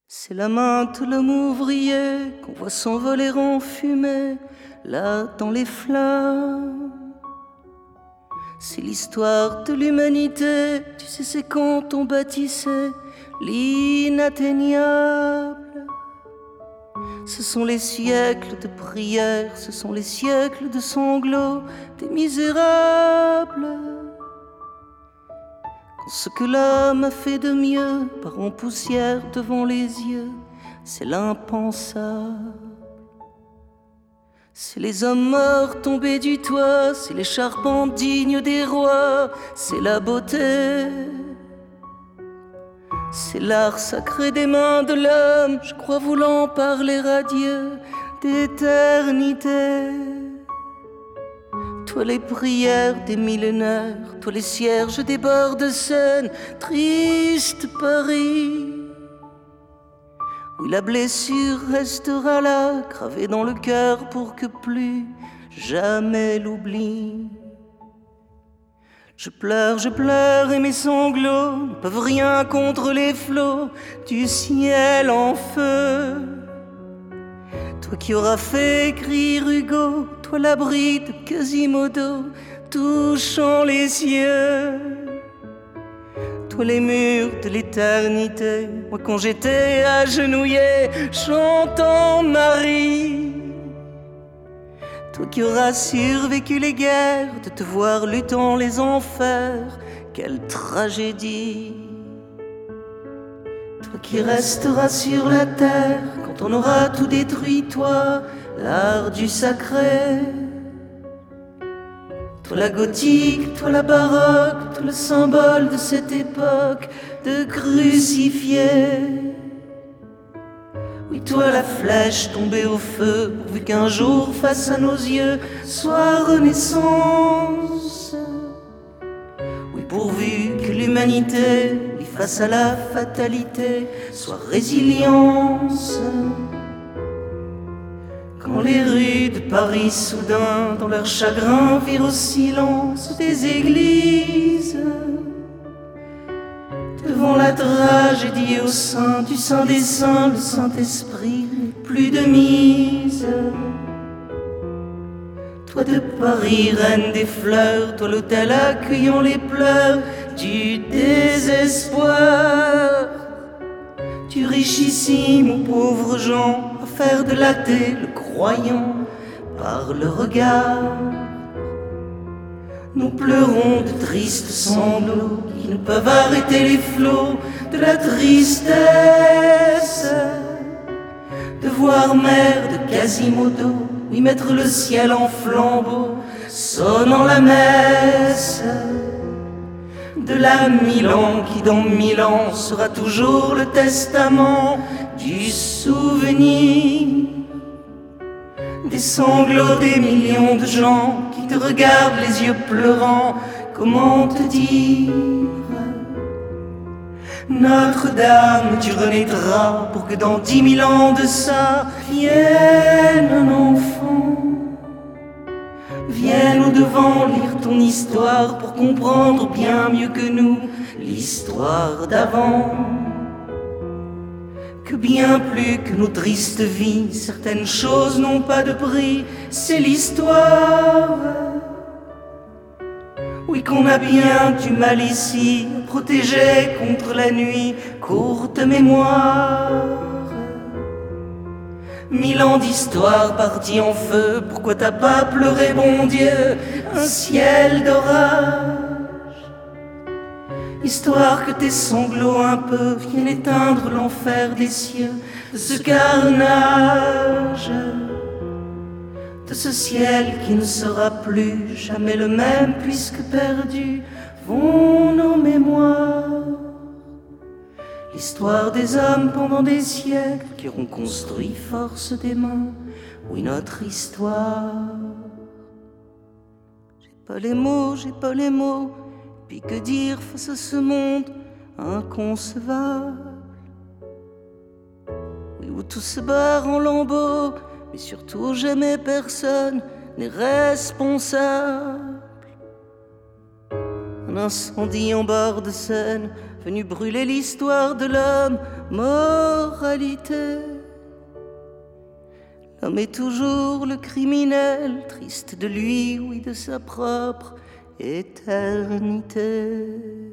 C'est la main de l'homme ouvrier qu'on voit s'envoler en fumée, là dans les flammes. C'est l'histoire de l'humanité, tu sais, c'est quand on bâtissait l'inatteignable. Ce sont les siècles de prières, ce sont les siècles de sanglots des misérables. Quand ce que l'homme a fait de mieux part en poussière devant les yeux, c'est l'impensable. C'est les hommes morts tombés du toit, c'est les charpentes dignes des rois, c'est la beauté. C'est l'art sacré des mains de l'homme, je crois voulant parler à Dieu d'éternité. Toi les prières des millénaires, toi les cierges des bords de Seine, triste Paris. Oui, la blessure restera là, gravée dans le cœur pour que plus jamais l'oubli. Je pleure et mes sanglots ne peuvent rien contre les flots du ciel en feu. Toi qui auras fait écrire Hugo, toi l'abri de Quasimodo, touchant les cieux. Toi les murs de l'éternité, moi quand j'étais agenouillé, chantant Marie. Toi qui auras survécu les guerres, de te voir luttant les enfers, quelle tragédie. Toi qui resteras sur la terre, quand on aura tout détruit, toi, l'art du sacré. Toi la gothique, toi la baroque, toi le symbole de cette époque de crucifiés. Oui, toi la flèche tombée au feu, pourvu qu'un jour face à nos yeux soit renaissance. Oui, pourvu que l'humanité, oui, face à la fatalité, soit résilience. Quand les rues de Paris soudain, dans leur chagrin, virent au silence des églises, devant la tragédie au sein du Saint des Saints, le Saint-Esprit n'est plus de mise. Toi de Paris, reine des fleurs, toi l'autel accueillant les pleurs du désespoir. Tu richissime aux pauvres gens, à faire de l'athée le croyant par le regard. Nous pleurons de tristes sanglots qui ne peuvent arrêter les flots de la tristesse. De voir mère de Quasimodo, oui, mettre le ciel en flambeau, sonnant la messe. De la Milan qui dans 1000 ans sera toujours le testament du souvenir. Des sanglots des millions de gens qui te regardent les yeux pleurants, comment te dire? Notre-Dame, tu renaîtras pour que dans 10 000 ans de ça vienne un enfant. Vienne au devant lire ton histoire pour comprendre bien mieux que nous l'histoire d'avant. Que bien plus que nos tristes vies, certaines choses n'ont pas de prix, c'est l'histoire. Oui, qu'on a bien du mal ici, protégé contre la nuit, courte mémoire. 1000 ans d'histoire partie en feu, pourquoi t'as pas pleuré, bon Dieu, un ciel d'orage? Histoire que tes sanglots un peu viennent éteindre l'enfer des cieux de ce carnage, de ce ciel qui ne sera plus jamais le même puisque perdus vont nos mémoires. L'histoire des hommes pendant des siècles qui auront construit force des mains, oui, notre histoire. J'ai pas les mots, puis que dire face à ce monde inconcevable? Oui, où tout se barre en lambeaux, mais surtout jamais personne n'est responsable. Un incendie en bord de Seine, venu brûler l'histoire de l'homme. Moralité, l'homme est toujours le criminel, triste de lui, oui, de sa propre éternité.